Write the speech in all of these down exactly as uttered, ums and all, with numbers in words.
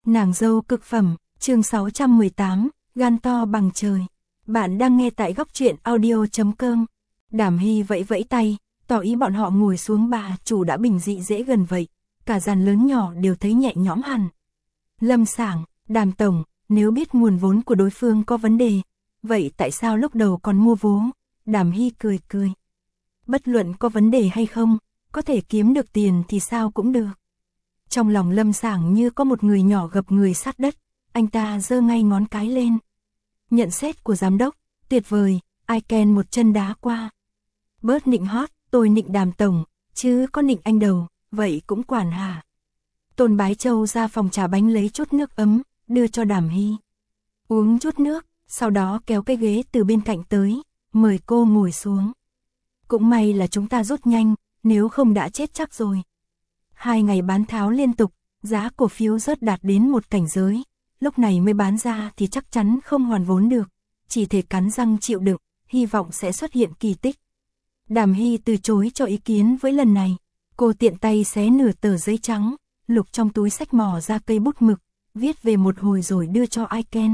Nàng dâu cực phẩm, chương sáu trăm mười tám, gan to bằng trời. Bạn đang nghe tại góc truyện audio chấm com. Đàm Hy vẫy vẫy tay, tỏ ý bọn họ ngồi xuống, bà chủ đã bình dị dễ gần vậy. Cả dàn lớn nhỏ đều thấy nhẹ nhõm hẳn. Lâm Sảng, Đàm tổng, nếu biết nguồn vốn của đối phương có vấn đề, vậy tại sao lúc đầu còn mua vốn? Đàm Hy cười cười. Bất luận có vấn đề hay không, có thể kiếm được tiền thì sao cũng được. Trong lòng Lâm Sảng như có một người nhỏ gập người sát đất, anh ta giơ ngay ngón cái lên. Nhận xét của giám đốc, tuyệt vời, ai ken một chân đá qua. Bớt nịnh hót, tôi nịnh Đàm tổng, chứ có nịnh anh đầu, vậy cũng quản hả? Tôn Bái Châu ra phòng trà bánh lấy chút nước ấm, đưa cho Đàm Hy. Uống chút nước, sau đó kéo cái ghế từ bên cạnh tới, mời cô ngồi xuống. Cũng may là chúng ta rút nhanh, nếu không đã chết chắc rồi. Hai ngày bán tháo liên tục, giá cổ phiếu rớt đạt đến một cảnh giới, lúc này mới bán ra thì chắc chắn không hoàn vốn được, chỉ thể cắn răng chịu đựng, hy vọng sẽ xuất hiện kỳ tích. Đàm Hy từ chối cho ý kiến với lần này, cô tiện tay xé nửa tờ giấy trắng, lục trong túi xách mò ra cây bút mực, viết về một hồi rồi đưa cho Aiken.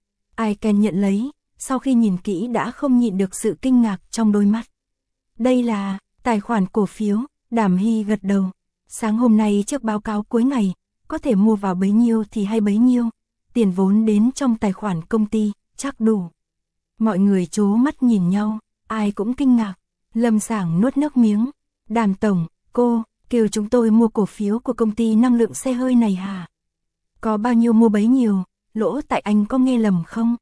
Aiken nhận lấy, sau khi nhìn kỹ đã không nhịn được sự kinh ngạc trong đôi mắt. Đây là tài khoản cổ phiếu, Đàm Hy gật đầu. Sáng hôm nay trước báo cáo cuối ngày, có thể mua vào bấy nhiêu thì hay bấy nhiêu, tiền vốn đến trong tài khoản công ty, chắc đủ. Mọi người trố mắt nhìn nhau, ai cũng kinh ngạc. Lâm Sảng nuốt nước miếng. Đàm tổng, cô, kêu chúng tôi mua cổ phiếu của công ty năng lượng xe hơi này hả? Có bao nhiêu mua bấy nhiêu, lỗ tại anh có nghe lầm không?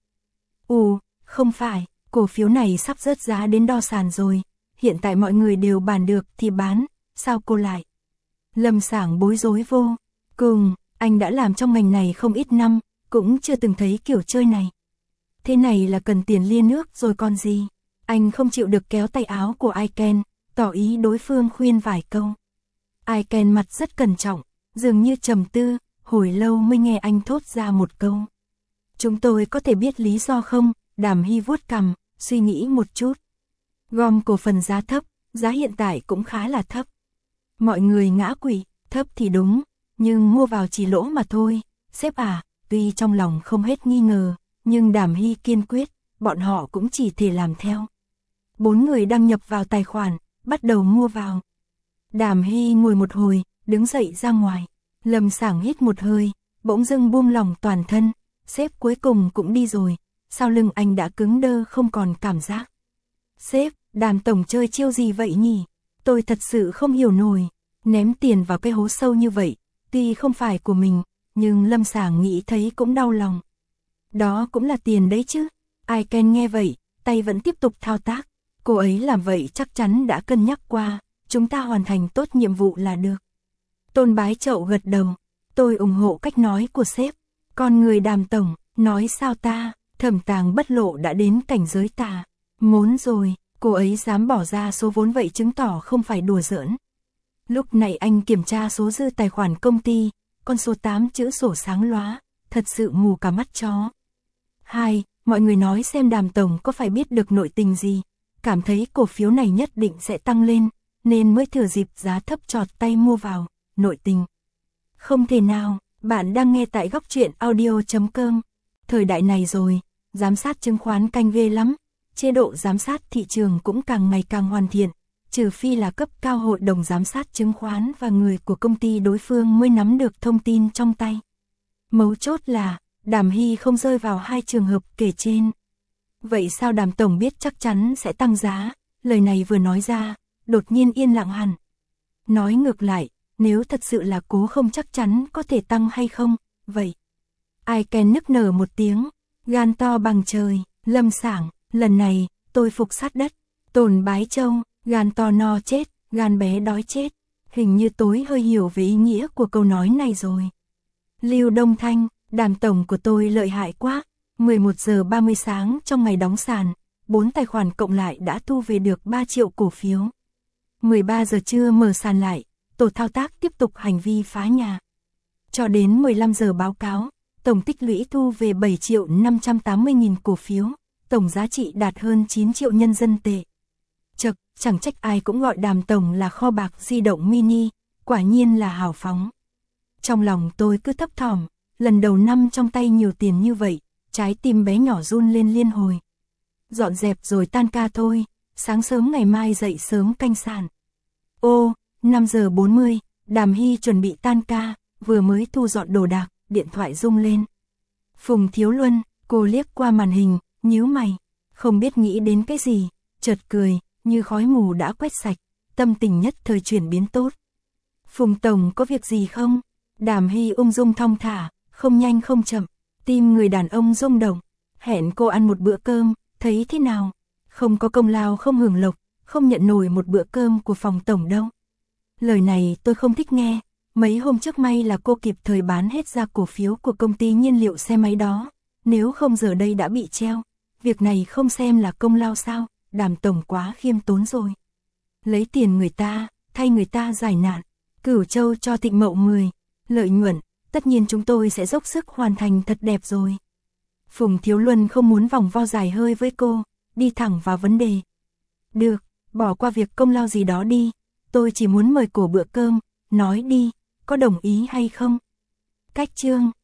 Ồ, không phải, cổ phiếu này sắp rớt giá đến đo sàn rồi, hiện tại mọi người đều bàn được thì bán, sao cô lại? Lâm Sảng bối rối vô cùng, anh đã làm trong ngành này không ít năm, cũng chưa từng thấy kiểu chơi này. Thế này là cần tiền lia nước rồi còn gì? Anh không chịu được kéo tay áo của Aiken, tỏ ý đối phương khuyên vài câu. Aiken mặt rất cẩn trọng, dường như trầm tư, hồi lâu mới nghe anh thốt ra một câu. Chúng tôi có thể biết lý do không? Đàm Hy vuốt cằm, suy nghĩ một chút. Gom cổ phần giá thấp, giá hiện tại cũng khá là thấp. Mọi người ngã quỵ, thấp thì đúng, nhưng mua vào chỉ lỗ mà thôi. Sếp à, tuy trong lòng không hết nghi ngờ, nhưng Đàm Hy kiên quyết, bọn họ cũng chỉ thể làm theo. Bốn người đăng nhập vào tài khoản, bắt đầu mua vào. Đàm Hy ngồi một hồi, đứng dậy ra ngoài. Lâm Sảng hít một hơi, bỗng dưng buông lỏng toàn thân. Sếp cuối cùng cũng đi rồi, sau lưng anh đã cứng đơ không còn cảm giác. Sếp, Đàm tổng chơi chiêu gì vậy nhỉ? Tôi thật sự không hiểu nổi. Ném tiền vào cái hố sâu như vậy, tuy không phải của mình, nhưng Lâm Sảng nghĩ thấy cũng đau lòng. Đó cũng là tiền đấy chứ. Aiken nghe vậy, tay vẫn tiếp tục thao tác. Cô ấy làm vậy chắc chắn đã cân nhắc qua, chúng ta hoàn thành tốt nhiệm vụ là được. Tôn Bái Chậu gật đầu, tôi ủng hộ cách nói của sếp. Con người Đàm tổng, nói sao ta, Thẩm Tàng Bất Lộ đã đến cảnh giới tà mốn rồi, cô ấy dám bỏ ra số vốn vậy chứng tỏ không phải đùa giỡn. Lúc này anh kiểm tra số dư tài khoản công ty, con số tám chữ sổ sáng lóa, thật sự mù cả mắt chó. Hai, mọi người nói xem Đàm tổng có phải biết được nội tình gì, cảm thấy cổ phiếu này nhất định sẽ tăng lên, nên mới thừa dịp giá thấp chọt tay mua vào. Nội tình? Không thể nào, bạn đang nghe tại góc truyện audio chấm com. Thời đại này rồi, giám sát chứng khoán canh ghê lắm, chế độ giám sát thị trường cũng càng ngày càng hoàn thiện, trừ phi là cấp cao hội đồng giám sát chứng khoán và người của công ty đối phương mới nắm được thông tin trong tay. Mấu chốt là, Đàm Hy không rơi vào hai trường hợp kể trên. Vậy sao Đàm tổng biết chắc chắn sẽ tăng giá? Lời này vừa nói ra, đột nhiên yên lặng hẳn. Nói ngược lại, nếu thật sự là cố không chắc chắn có thể tăng hay không, vậy. Aiken nức nở một tiếng, gan to bằng trời. Lâm Sảng, lần này, tôi phục sát đất. Tôn Bái Châu, gan to no chết, gan bé đói chết. Hình như tối hơi hiểu về ý nghĩa của câu nói này rồi. Lưu Đông Thanh, Đàm tổng của tôi lợi hại quá. mười một giờ ba mươi sáng trong ngày đóng sàn, bốn tài khoản cộng lại đã thu về được ba triệu cổ phiếu. mười ba giờ trưa mở sàn lại, tổ thao tác tiếp tục hành vi phá nhà. Cho đến mười lăm giờ báo cáo, tổng tích lũy thu về bảy triệu năm trăm tám mươi nghìn cổ phiếu, tổng giá trị đạt hơn chín triệu nhân dân tệ. Chậc, chẳng trách ai cũng gọi Đàm tổng là kho bạc di động mini, quả nhiên là hào phóng. Trong lòng tôi cứ thấp thỏm, lần đầu năm trong tay nhiều tiền như vậy, trái tim bé nhỏ run lên liên hồi. Dọn dẹp rồi tan ca thôi, sáng sớm ngày mai dậy sớm canh sản. Ô, năm giờ bốn mươi, Đàm Hy chuẩn bị tan ca, vừa mới thu dọn đồ đạc, điện thoại rung lên. Phùng Thiếu Luân, cô liếc qua màn hình, nhíu mày, không biết nghĩ đến cái gì, chợt cười, như khói mù đã quét sạch, tâm tình nhất thời chuyển biến tốt. Phùng Tổng có việc gì không? Đàm Hy ung dung thong thả, không nhanh không chậm, tim người đàn ông rung động, hẹn cô ăn một bữa cơm, thấy thế nào? Không có công lao không hưởng lộc, không nhận nổi một bữa cơm của phòng tổng đâu. Lời này tôi không thích nghe, mấy hôm trước may là cô kịp thời bán hết ra cổ phiếu của công ty nhiên liệu xe máy đó, nếu không giờ đây đã bị treo. Việc này không xem là công lao sao? Đàm tổng quá khiêm tốn rồi. Lấy tiền người ta, thay người ta giải nạn, Cửu Châu cho Thịnh Mậu mười, lợi nhuận, tất nhiên chúng tôi sẽ dốc sức hoàn thành thật đẹp rồi. Phùng Thiếu Luân không muốn vòng vo dài hơi với cô, đi thẳng vào vấn đề. Được, bỏ qua việc công lao gì đó đi, tôi chỉ muốn mời cổ bữa cơm, nói đi, có đồng ý hay không? Cách chương